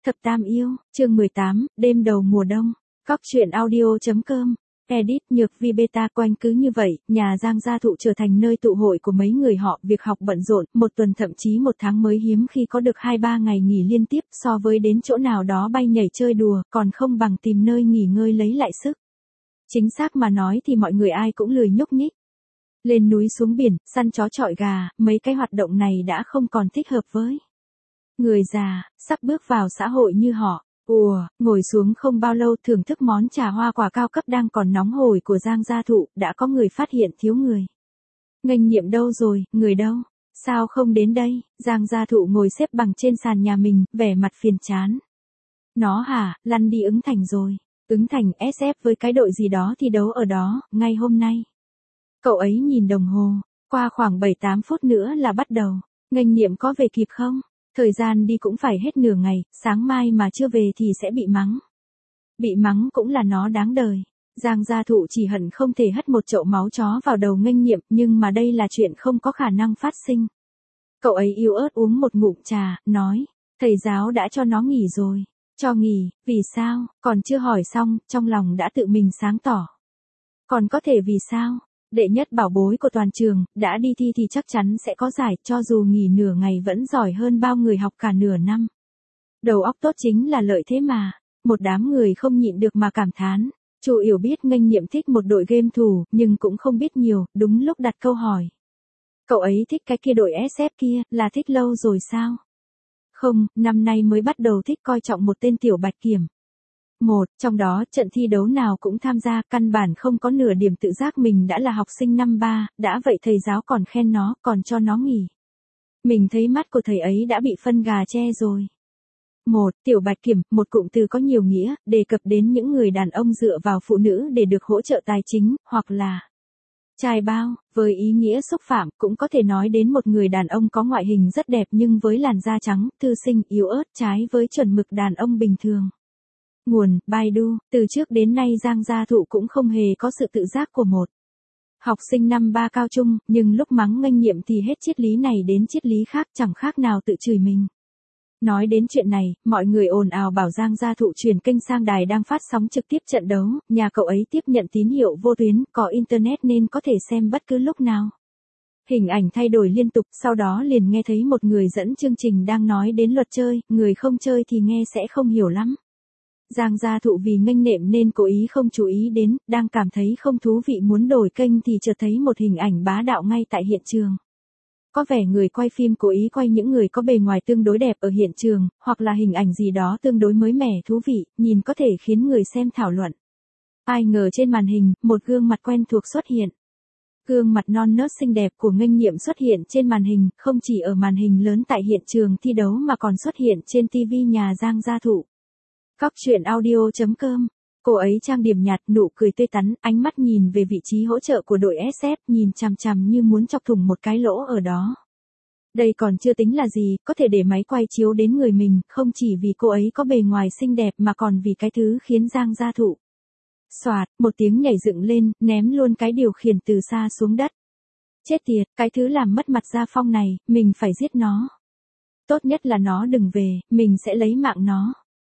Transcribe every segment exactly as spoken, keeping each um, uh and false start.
Thập Tam Yêu, chương mười tám, đêm đầu mùa đông. Cóc truyện audio.com. Edit Nhược Vi Beta. Quanh cứ như vậy, nhà Giang Gia Thụ trở thành nơi tụ hội của mấy người họ, việc học bận rộn, một tuần thậm chí một tháng mới hiếm khi có được hai ba ngày nghỉ liên tiếp, so với đến chỗ nào đó bay nhảy chơi đùa, còn không bằng tìm nơi nghỉ ngơi lấy lại sức. Chính xác mà nói thì mọi người ai cũng lười nhúc nhích. Lên núi xuống biển, săn chó chọi gà, mấy cái hoạt động này đã không còn thích hợp với người già, sắp bước vào xã hội như họ. Ùa, ngồi xuống không bao lâu thưởng thức món trà hoa quả cao cấp đang còn nóng hổi của Giang Gia Thụ, đã có người phát hiện thiếu người. Nghênh Nhiệm đâu rồi, người đâu? Sao không đến đây? Giang Gia Thụ ngồi xếp bằng trên sàn nhà mình, vẻ mặt phiền chán. Nó hả, lăn đi Ứng Thành rồi. Ứng Thành ét ép với cái đội gì đó thi đấu ở đó, ngay hôm nay. Cậu ấy nhìn đồng hồ, qua khoảng bảy tám phút nữa là bắt đầu. Nghênh Nhiệm có về kịp không? Thời gian đi cũng phải hết nửa ngày, sáng mai mà chưa về thì sẽ bị mắng. Bị mắng cũng là nó đáng đời. Giang Gia Thụ chỉ hận không thể hất một chậu máu chó vào đầu Nghênh Nhiệm, nhưng mà đây là chuyện không có khả năng phát sinh. Cậu ấy yếu ớt uống một ngụm trà, nói, thầy giáo đã cho nó nghỉ rồi. Cho nghỉ, vì sao? Còn chưa hỏi xong, trong lòng đã tự mình sáng tỏ. Còn có thể vì sao? Đệ nhất bảo bối của toàn trường, đã đi thi thì chắc chắn sẽ có giải, cho dù nghỉ nửa ngày vẫn giỏi hơn bao người học cả nửa năm. Đầu óc tốt chính là lợi thế mà. Một đám người không nhịn được mà cảm thán. Chu Yểu biết Nghênh Nhiệm thích một đội game thủ, nhưng cũng không biết nhiều, đúng lúc đặt câu hỏi. Cậu ấy thích cái kia đội ét ép kia, là thích lâu rồi sao? Không, năm nay mới bắt đầu thích coi trọng một tên tiểu bạch kiểm. Một, trong đó, trận thi đấu nào cũng tham gia, căn bản không có nửa điểm tự giác mình đã là học sinh năm ba, đã vậy thầy giáo còn khen nó, còn cho nó nghỉ. Mình thấy mắt của thầy ấy đã bị phân gà che rồi. Một, tiểu bạch kiểm, một cụm từ có nhiều nghĩa, đề cập đến những người đàn ông dựa vào phụ nữ để được hỗ trợ tài chính, hoặc là trai bao, với ý nghĩa xúc phạm, cũng có thể nói đến một người đàn ông có ngoại hình rất đẹp nhưng với làn da trắng, thư sinh, yếu ớt, trái với chuẩn mực đàn ông bình thường. Nguồn, Baidu, từ trước đến nay Giang Gia Thụ cũng không hề có sự tự giác của một học sinh năm ba cao trung, nhưng lúc mắng Nghênh Nhiệm thì hết triết lý này đến triết lý khác, chẳng khác nào tự chửi mình. Nói đến chuyện này, mọi người ồn ào bảo Giang Gia Thụ chuyển kênh sang đài đang phát sóng trực tiếp trận đấu, nhà cậu ấy tiếp nhận tín hiệu vô tuyến, có internet nên có thể xem bất cứ lúc nào. Hình ảnh thay đổi liên tục, sau đó liền nghe thấy một người dẫn chương trình đang nói đến luật chơi, người không chơi thì nghe sẽ không hiểu lắm. Giang Gia Thụ vì nghênh nệm nên cố ý không chú ý đến, đang cảm thấy không thú vị muốn đổi kênh thì chợt thấy một hình ảnh bá đạo ngay tại hiện trường. Có vẻ người quay phim cố ý quay những người có bề ngoài tương đối đẹp ở hiện trường, hoặc là hình ảnh gì đó tương đối mới mẻ thú vị, nhìn có thể khiến người xem thảo luận. Ai ngờ trên màn hình, một gương mặt quen thuộc xuất hiện. Gương mặt non nớt xinh đẹp của Nghênh Nhiệm xuất hiện trên màn hình, không chỉ ở màn hình lớn tại hiện trường thi đấu mà còn xuất hiện trên ti vi nhà Giang Gia Thụ. Cóc truyện audio.com. Cô ấy trang điểm nhạt, nụ cười tươi tắn, ánh mắt nhìn về vị trí hỗ trợ của đội ét ép, nhìn chằm chằm như muốn chọc thủng một cái lỗ ở đó. Đây còn chưa tính là gì, có thể để máy quay chiếu đến người mình, không chỉ vì cô ấy có bề ngoài xinh đẹp mà còn vì cái thứ khiến Giang Gia Thụ. Xoạt, một tiếng nhảy dựng lên, ném luôn cái điều khiển từ xa xuống đất. Chết tiệt, cái thứ làm mất mặt Gia Phong này, mình phải giết nó. Tốt nhất là nó đừng về, mình sẽ lấy mạng nó.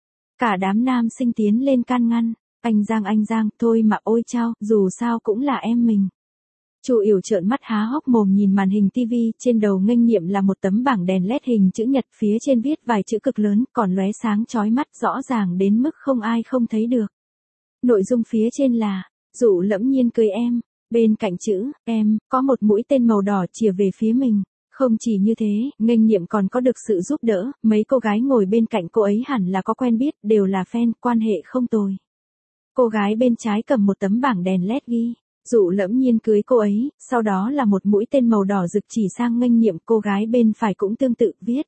Cả đám nam sinh tiến lên can ngăn, anh Giang anh Giang, thôi mà ôi chao, dù sao cũng là em mình. Chu Yểu trợn mắt há hốc mồm nhìn màn hình ti vi, trên đầu Nghênh Nhiệm là một tấm bảng đèn led hình chữ nhật, phía trên viết vài chữ cực lớn, còn lóe sáng chói mắt rõ ràng đến mức không ai không thấy được. Nội dung phía trên là, Dụ Lẫm Nhiên cưới em, bên cạnh chữ, em, có một mũi tên màu đỏ chìa về phía mình. Không chỉ như thế, Nghênh Nhiệm còn có được sự giúp đỡ, mấy cô gái ngồi bên cạnh cô ấy hẳn là có quen biết, đều là fan, quan hệ không tồi. Cô gái bên trái cầm một tấm bảng đèn led ghi, Dụ Lẫm Nhiên cưới cô ấy, sau đó là một mũi tên màu đỏ rực chỉ sang Nghênh Nhiệm, cô gái bên phải cũng tương tự viết.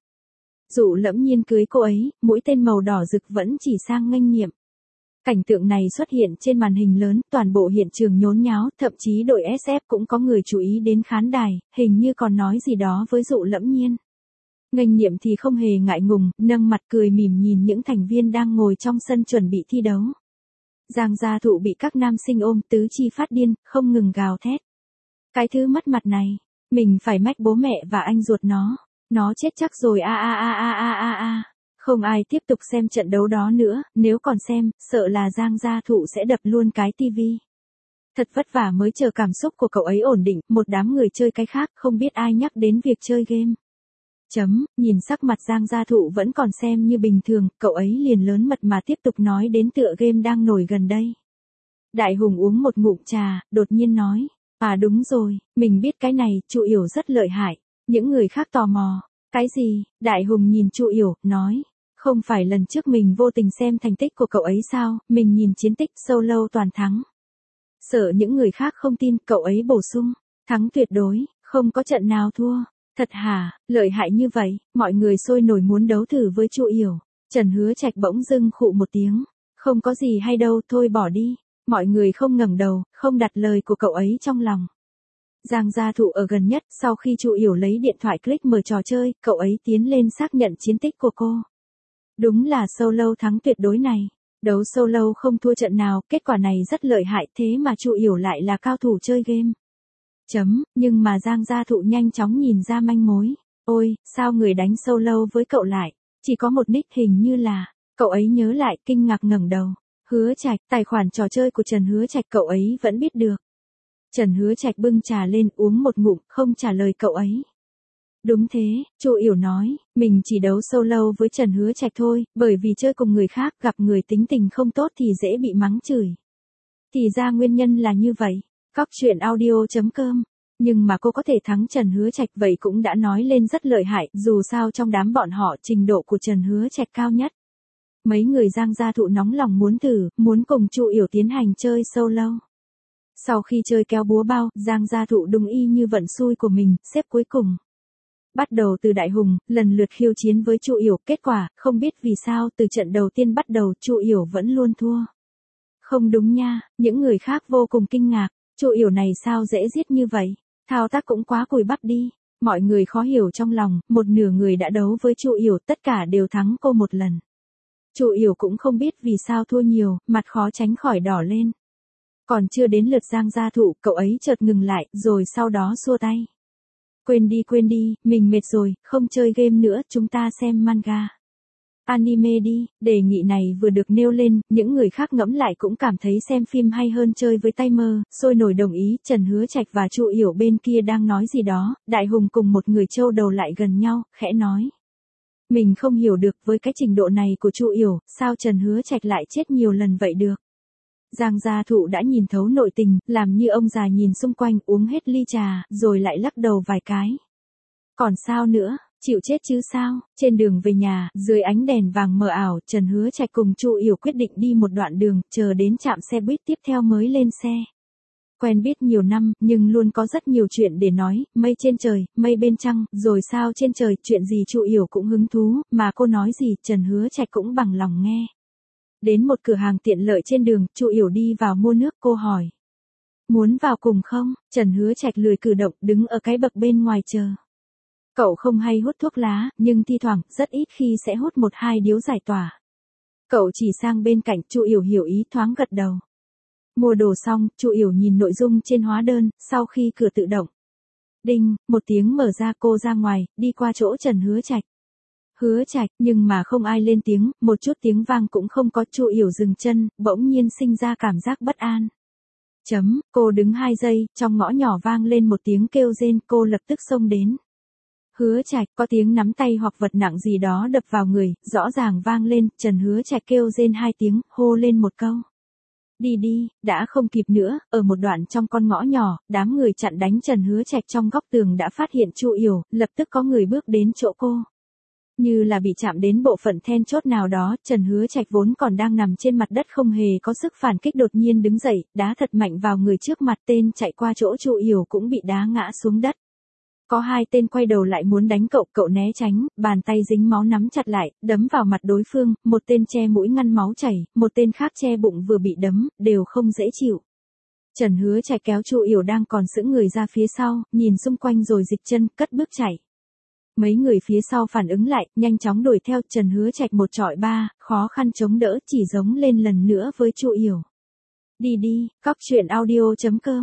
Dụ Lẫm Nhiên cưới cô ấy, mũi tên màu đỏ rực vẫn chỉ sang Nghênh Nhiệm. Cảnh tượng này xuất hiện trên màn hình lớn, toàn bộ hiện trường nhốn nháo, thậm chí đội ét ép cũng có người chú ý đến khán đài, hình như còn nói gì đó với Dụ Lẫm Nhiên. Nghênh Nhiệm thì không hề ngại ngùng, nâng mặt cười mỉm nhìn những thành viên đang ngồi trong sân chuẩn bị thi đấu. Giang Gia Thụ bị các nam sinh ôm, tứ chi phát điên, không ngừng gào thét. Cái thứ mất mặt này, mình phải mách bố mẹ và anh ruột nó, nó chết chắc rồi a a a a a a a. Không ai tiếp tục xem trận đấu đó nữa, nếu còn xem, sợ là Giang Gia Thụ sẽ đập luôn cái tivi. Thật vất vả mới chờ cảm xúc của cậu ấy ổn định, một đám người chơi cái khác, không biết ai nhắc đến việc chơi game. Chấm, nhìn sắc mặt Giang Gia Thụ vẫn còn xem như bình thường, cậu ấy liền lớn mật mà tiếp tục nói đến tựa game đang nổi gần đây. Đại Hùng uống một ngụm trà, đột nhiên nói, à đúng rồi, mình biết cái này, Chu Yểu rất lợi hại. Những người khác tò mò, cái gì? Đại Hùng nhìn Chu Yểu, nói, không phải lần trước mình vô tình xem thành tích của cậu ấy sao, mình nhìn chiến tích solo toàn thắng. Sợ những người khác không tin, cậu ấy bổ sung, thắng tuyệt đối, không có trận nào thua. Thật hả, lợi hại như vậy, mọi người sôi nổi muốn đấu thử với Chu Yểu. Trần Hứa Trạch bỗng dưng khụ một tiếng, không có gì hay đâu, thôi bỏ đi. Mọi người không ngẩng đầu, không đặt lời của cậu ấy trong lòng. Giang Gia Thụ ở gần nhất, sau khi Chu Yểu lấy điện thoại click mở trò chơi, cậu ấy tiến lên xác nhận chiến tích của cô. Đúng là solo thắng tuyệt đối này. Đấu solo không thua trận nào, kết quả này rất lợi hại, thế mà Chu Yểu lại là cao thủ chơi game. Chấm, nhưng mà Giang Gia Thụ nhanh chóng nhìn ra manh mối. Ôi, sao người đánh solo với cậu lại? Chỉ có một nick hình như là, cậu ấy nhớ lại, kinh ngạc ngẩng đầu. Hứa Trạch, tài khoản trò chơi của Trần Hứa Trạch cậu ấy vẫn biết được. Trần Hứa Trạch bưng trà lên uống một ngụm, không trả lời cậu ấy. Đúng thế, Chu Yểu nói, mình chỉ đấu solo với Trần Hứa Trạch thôi, bởi vì chơi cùng người khác gặp người tính tình không tốt thì dễ bị mắng chửi. Thì ra nguyên nhân là như vậy. Cóc truyện audio chấm com. Nhưng mà cô có thể thắng Trần Hứa Trạch vậy cũng đã nói lên rất lợi hại, dù sao trong đám bọn họ trình độ của Trần Hứa Trạch cao nhất. Mấy người Giang Gia Thụ nóng lòng muốn thử, muốn cùng Chu Yểu tiến hành chơi solo. Sau khi chơi kéo búa bao, Giang Gia Thụ đúng y như vận xui của mình, xếp cuối cùng. Bắt đầu từ Đại Hùng, lần lượt khiêu chiến với Chu Yểu, kết quả, không biết vì sao từ trận đầu tiên bắt đầu Chu Yểu vẫn luôn thua. Không đúng nha, những người khác vô cùng kinh ngạc, Chu Yểu này sao dễ giết như vậy, thao tác cũng quá cùi bắp đi. Mọi người khó hiểu trong lòng, một nửa người đã đấu với Chu Yểu, tất cả đều thắng cô một lần. Chu Yểu cũng không biết vì sao thua nhiều, mặt khó tránh khỏi đỏ lên. Còn chưa đến lượt Giang Gia Thụ, cậu ấy chợt ngừng lại, rồi sau đó xua tay. Quên đi quên đi, mình mệt rồi, không chơi game nữa, chúng ta xem manga. Anime đi, đề nghị này vừa được nêu lên, những người khác ngẫm lại cũng cảm thấy xem phim hay hơn chơi với tay mơ, sôi nổi đồng ý, Trần Hứa Trạch và Chu Yểu bên kia đang nói gì đó, Đại Hùng cùng một người trâu đầu lại gần nhau, khẽ nói. Mình không hiểu được với cái trình độ này của Chu Yểu, sao Trần Hứa Trạch lại chết nhiều lần vậy được. Giang Gia Thụ đã nhìn thấu nội tình, làm như ông già nhìn xung quanh uống hết ly trà, rồi lại lắc đầu vài cái. Còn sao nữa, chịu chết chứ sao, trên đường về nhà, dưới ánh đèn vàng mờ ảo, Trần Hứa Trạch cùng Chu Yểu quyết định đi một đoạn đường, chờ đến trạm xe buýt tiếp theo mới lên xe. Quen biết nhiều năm, nhưng luôn có rất nhiều chuyện để nói, mây trên trời, mây bên trăng, rồi sao trên trời, chuyện gì Chu Yểu cũng hứng thú, mà cô nói gì, Trần Hứa Trạch cũng bằng lòng nghe. Đến một cửa hàng tiện lợi trên đường, Chu Yểu đi vào mua nước, cô hỏi. Muốn vào cùng không? Trần Hứa Trạch lười cử động, đứng ở cái bậc bên ngoài chờ. Cậu không hay hút thuốc lá, nhưng thi thoảng, rất ít khi sẽ hút một hai điếu giải tỏa. Cậu chỉ sang bên cạnh, Chu Yểu hiểu ý thoáng gật đầu. Mua đồ xong, Chu Yểu nhìn nội dung trên hóa đơn, sau khi cửa tự động. Đinh, một tiếng mở ra, cô ra ngoài, đi qua chỗ Trần Hứa Trạch. Hứa Trạch, nhưng mà không ai lên tiếng, một chút tiếng vang cũng không có. Chu Yểu dừng chân, bỗng nhiên sinh ra cảm giác bất an. Chấm, cô đứng hai giây, trong ngõ nhỏ vang lên một tiếng kêu rên, cô lập tức xông đến. Hứa Trạch, có tiếng nắm tay hoặc vật nặng gì đó đập vào người, rõ ràng vang lên, Trần Hứa Trạch kêu rên hai tiếng, hô lên một câu. Đi đi, đã không kịp nữa, ở một đoạn trong con ngõ nhỏ, đám người chặn đánh Trần Hứa Trạch trong góc tường đã phát hiện Chu Yểu, lập tức có người bước đến chỗ cô. Như là bị chạm đến bộ phận then chốt nào đó, Trần Hứa Trạch vốn còn đang nằm trên mặt đất không hề có sức phản kích đột nhiên đứng dậy, đá thật mạnh vào người trước mặt, tên chạy qua chỗ Chu Yểu cũng bị đá ngã xuống đất. Có hai tên quay đầu lại muốn đánh cậu, cậu né tránh, bàn tay dính máu nắm chặt lại, đấm vào mặt đối phương, một tên che mũi ngăn máu chảy, một tên khác che bụng vừa bị đấm, đều không dễ chịu. Trần Hứa Trạch kéo Chu Yểu đang còn sững người ra phía sau, nhìn xung quanh rồi dịch chân, cất bước chạy. Mấy người phía sau phản ứng lại, nhanh chóng đuổi theo, Trần Hứa Trạch một trọi ba, khó khăn chống đỡ, chỉ giống lên lần nữa với Chu Yểu. Đi đi, cóc truyện audio chấm com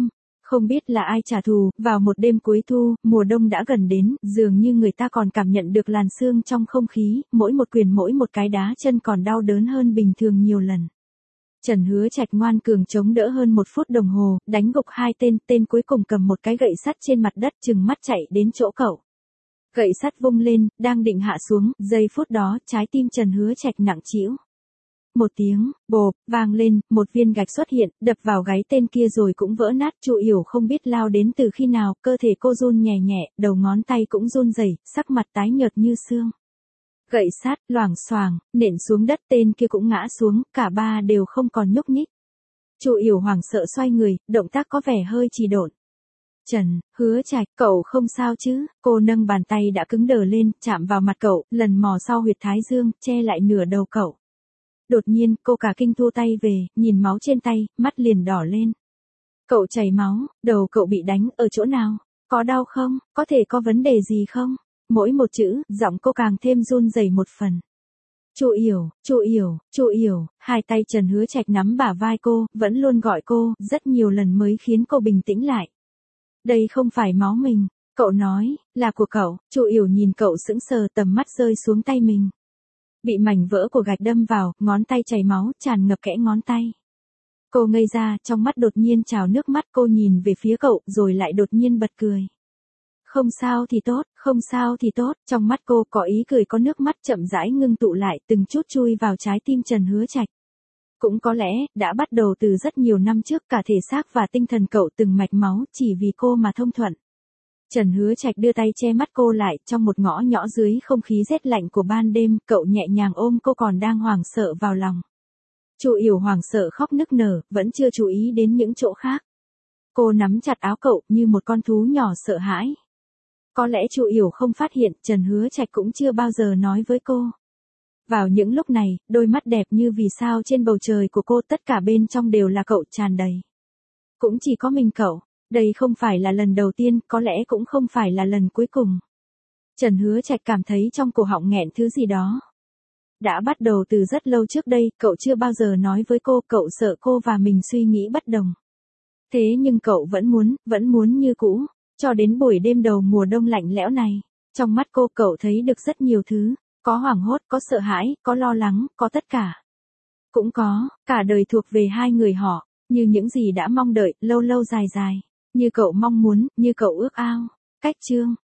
Không biết là ai trả thù, vào một đêm cuối thu, mùa đông đã gần đến, dường như người ta còn cảm nhận được làn sương trong không khí, mỗi một quyền mỗi một cái đá chân còn đau đớn hơn bình thường nhiều lần. Trần Hứa Trạch ngoan cường chống đỡ hơn một phút đồng hồ, đánh gục hai tên, tên cuối cùng cầm một cái gậy sắt trên mặt đất chừng mắt chạy đến chỗ cậu. Gậy sắt vung lên, đang định hạ xuống, giây phút đó, trái tim Trần Hứa Trạch nặng trĩu. Một tiếng, bộp, vang lên, một viên gạch xuất hiện, đập vào gáy tên kia rồi cũng vỡ nát. Chu Yểu không biết lao đến từ khi nào, cơ thể cô run nhẹ nhẹ, đầu ngón tay cũng run rẩy, sắc mặt tái nhợt như xương. Gậy sắt, loảng xoảng, nện xuống đất, tên kia cũng ngã xuống, cả ba đều không còn nhúc nhích. Chu Yểu hoảng sợ xoay người, động tác có vẻ hơi trì độn. Trần Hứa Trạch, cậu không sao chứ? Cô nâng bàn tay đã cứng đờ lên, chạm vào mặt cậu, lần mò sau huyệt thái dương, che lại nửa đầu cậu. Đột nhiên, cô cả kinh thu tay về, nhìn máu trên tay, mắt liền đỏ lên. Cậu chảy máu, đầu cậu bị đánh, ở chỗ nào? Có đau không? Có thể có vấn đề gì không? Mỗi một chữ, giọng cô càng thêm run rẩy một phần. Chu Yểu, Chu Yểu, Chu Yểu, hai tay Trần Hứa Trạch nắm bả vai cô, vẫn luôn gọi cô, rất nhiều lần mới khiến cô bình tĩnh lại. Đây không phải máu mình, cậu nói, là của cậu. Chu Yểu nhìn cậu sững sờ, tầm mắt rơi xuống tay mình. Bị mảnh vỡ của gạch đâm vào, ngón tay chảy máu, tràn ngập kẽ ngón tay. Cô ngây ra, trong mắt đột nhiên trào nước mắt, cô nhìn về phía cậu, rồi lại đột nhiên bật cười. Không sao thì tốt, không sao thì tốt, trong mắt cô có ý cười, có nước mắt chậm rãi ngưng tụ lại, từng chút chui vào trái tim Trần Hứa Trạch. Cũng có lẽ, đã bắt đầu từ rất nhiều năm trước, cả thể xác và tinh thần cậu từng mạch máu, chỉ vì cô mà thông thuận. Trần Hứa Trạch đưa tay che mắt cô lại, trong một ngõ nhỏ dưới không khí rét lạnh của ban đêm, cậu nhẹ nhàng ôm cô còn đang hoảng sợ vào lòng. Chu Yểu hoảng sợ khóc nức nở, vẫn chưa chú ý đến những chỗ khác. Cô nắm chặt áo cậu, như một con thú nhỏ sợ hãi. Có lẽ Chu Yểu không phát hiện, Trần Hứa Trạch cũng chưa bao giờ nói với cô. Vào những lúc này, đôi mắt đẹp như vì sao trên bầu trời của cô, tất cả bên trong đều là cậu, tràn đầy. Cũng chỉ có mình cậu. Đây không phải là lần đầu tiên, có lẽ cũng không phải là lần cuối cùng. Trần Hứa Trạch cảm thấy trong cổ họng nghẹn thứ gì đó. Đã bắt đầu từ rất lâu trước đây, cậu chưa bao giờ nói với cô, cậu sợ cô và mình suy nghĩ bất đồng. Thế nhưng cậu vẫn muốn, vẫn muốn như cũ, cho đến buổi đêm đầu mùa đông lạnh lẽo này. Trong mắt cô, cậu thấy được rất nhiều thứ, có hoảng hốt, có sợ hãi, có lo lắng, có tất cả. Cũng có, cả đời thuộc về hai người họ, như những gì đã mong đợi, lâu lâu dài dài. Như cậu mong muốn, như cậu ước ao. Cách chương